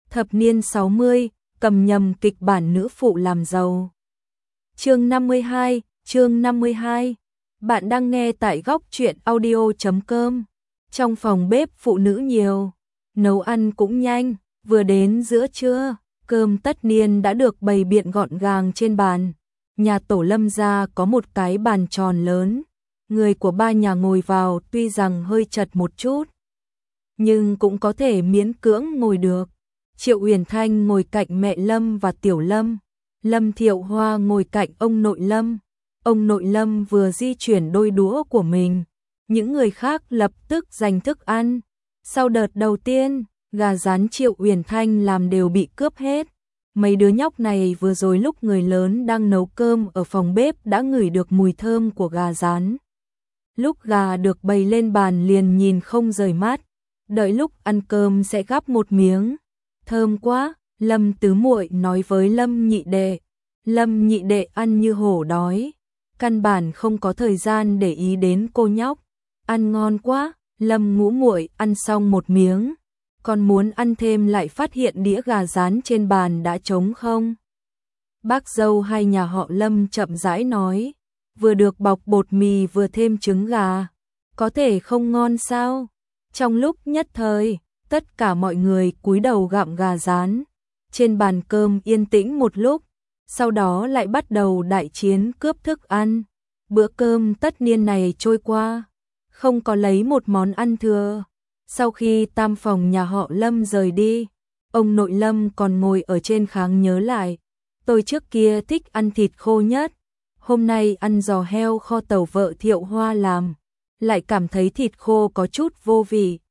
Thập niên 60, cầm nhầm kịch bản nữ phụ làm giàu. Chương 52. Bạn đang nghe tại góc truyện audio.com. Trong phòng bếp phụ nữ nhiều, nấu ăn cũng nhanh, vừa đến giữa trưa, cơm tất niên đã được bày biện gọn gàng trên bàn. Nhà tổ Lâm gia có một cái bàn tròn lớn, người của ba nhà ngồi vào tuy rằng hơi chật một chút, nhưng cũng có thể miễn cưỡng ngồi được. Triệu Uyển Thanh ngồi cạnh mẹ Lâm và Tiểu Lâm, Lâm Thiệu Hoa ngồi cạnh ông nội Lâm. Ông nội Lâm vừa di chuyển đôi đũa của mình, những người khác lập tức giành thức ăn. Sau đợt đầu tiên, gà rán Triệu Uyển Thanh làm đều bị cướp hết. Mấy đứa nhóc này vừa rồi lúc người lớn đang nấu cơm ở phòng bếp đã ngửi được mùi thơm của gà rán. Lúc gà được bày lên bàn liền nhìn không rời mắt, đợi lúc ăn cơm sẽ gắp một miếng. Thơm quá, Lâm tứ muội nói với Lâm nhị đệ. Lâm nhị đệ ăn như hổ đói, căn bản không có thời gian để ý đến cô nhóc. Ăn ngon quá, Lâm ngũ muội ăn xong một miếng, còn muốn ăn thêm lại phát hiện đĩa gà rán trên bàn đã trống không. Bác dâu hai nhà họ Lâm chậm rãi nói, vừa được bọc bột mì vừa thêm trứng gà, có thể không ngon sao? Trong lúc nhất thời, tất cả mọi người cúi đầu gặm gà rán. Trên bàn cơm yên tĩnh một lúc, sau đó lại bắt đầu đại chiến cướp thức ăn. Bữa cơm tất niên này trôi qua, không có lấy một món ăn thừa. Sau khi tam phòng nhà họ Lâm rời đi, ông nội Lâm còn ngồi ở trên kháng nhớ lại. Tôi trước kia thích ăn thịt khô nhất, hôm nay ăn giò heo kho tàu vợ Thiệu Hoa làm, lại cảm thấy thịt khô có chút vô vị.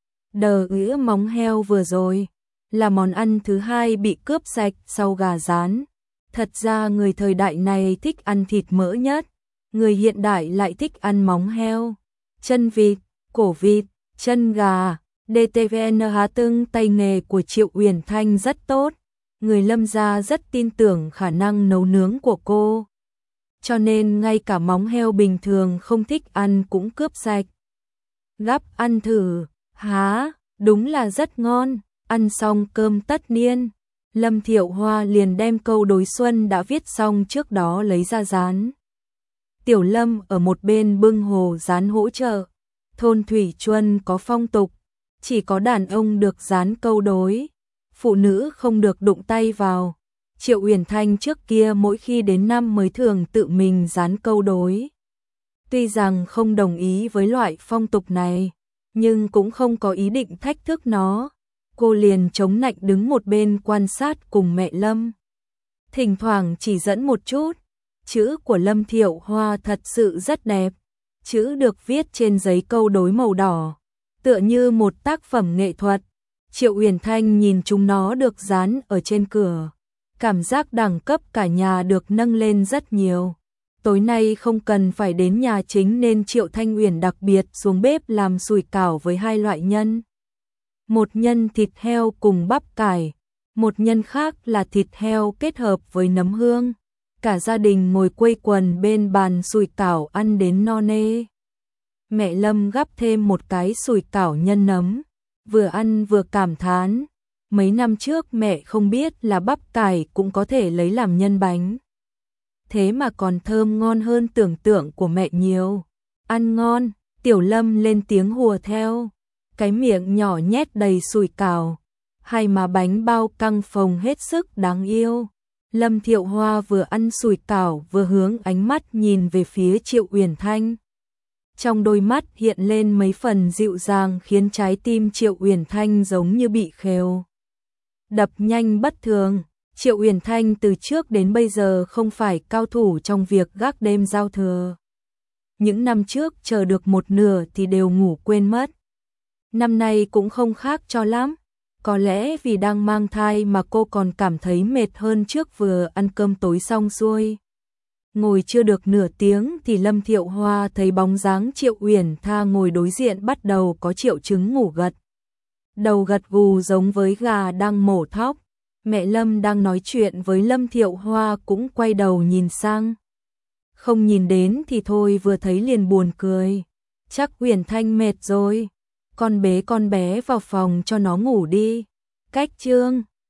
Móng heo vừa rồi là món ăn thứ hai bị cướp sạch sau gà rán. Thật ra người thời đại này thích ăn thịt mỡ nhất, người hiện đại lại thích ăn móng heo, chân vịt, cổ vịt, chân gà. DTVN tương tay nghề của Triệu Uyển Thanh rất tốt, người Lâm gia rất tin tưởng khả năng nấu nướng của cô, cho nên ngay cả móng heo bình thường không thích ăn cũng cướp sạch. Gắp ăn thử, há, đúng là rất ngon. Ăn xong cơm tất niên, Lâm Thiệu Hoa liền đem câu đối xuân đã viết xong trước đó lấy ra dán. Tiểu Lâm ở một bên bưng hồ dán hỗ trợ. Thôn Thủy Chuân có phong tục, chỉ có đàn ông được dán câu đối, phụ nữ không được đụng tay vào. Triệu Uyển Thanh trước kia mỗi khi đến năm mới thường tự mình dán câu đối. Tuy rằng không đồng ý với loại phong tục này, nhưng cũng không có ý định thách thức nó. Cô liền chống nạnh đứng một bên quan sát cùng mẹ Lâm. Thỉnh thoảng chỉ dẫn một chút, chữ của Lâm Thiệu Hoa thật sự rất đẹp. Chữ được viết trên giấy câu đối màu đỏ, tựa như một tác phẩm nghệ thuật. Triệu Uyển Thanh nhìn chúng nó được dán ở trên cửa, cảm giác đẳng cấp cả nhà được nâng lên rất nhiều. Tối nay không cần phải đến nhà chính nên Triệu Thanh Uyển đặc biệt xuống bếp làm sủi cảo với hai loại nhân. Một nhân thịt heo cùng bắp cải, một nhân khác là thịt heo kết hợp với nấm hương. Cả gia đình ngồi quây quần bên bàn sủi cảo ăn đến no nê. Mẹ Lâm gắp thêm một cái sủi cảo nhân nấm, vừa ăn vừa cảm thán. Mấy năm trước mẹ không biết là bắp cải cũng có thể lấy làm nhân bánh. Thế mà còn thơm ngon hơn tưởng tượng của mẹ nhiều. Ăn ngon, Tiểu Lâm lên tiếng hùa theo. Cái miệng nhỏ nhét đầy sủi cảo, hay mà bánh bao căng phồng hết sức đáng yêu. Lâm Thiệu Hoa vừa ăn sủi cảo vừa hướng ánh mắt nhìn về phía Triệu Uyển Thanh. Trong đôi mắt hiện lên mấy phần dịu dàng khiến trái tim Triệu Uyển Thanh giống như bị khều đập nhanh bất thường. Triệu Uyển Thanh từ trước đến bây giờ không phải cao thủ trong việc gác đêm giao thừa. Những năm trước chờ được một nửa thì đều ngủ quên mất. Năm nay cũng không khác cho lắm. Có lẽ vì đang mang thai mà cô còn cảm thấy mệt hơn trước vừa ăn cơm tối xong xuôi. Ngồi chưa được nửa tiếng thì Lâm Thiệu Hoa thấy bóng dáng Triệu Uyển Thanh ngồi đối diện bắt đầu có triệu chứng ngủ gật. Đầu gật gù giống với gà đang mổ thóc. Mẹ Lâm đang nói chuyện với Lâm Thiệu Hoa cũng quay đầu nhìn sang. Không nhìn đến thì thôi, vừa thấy liền buồn cười. Chắc Uyển Thanh mệt rồi. Con bé vào phòng cho nó ngủ đi. Cách chương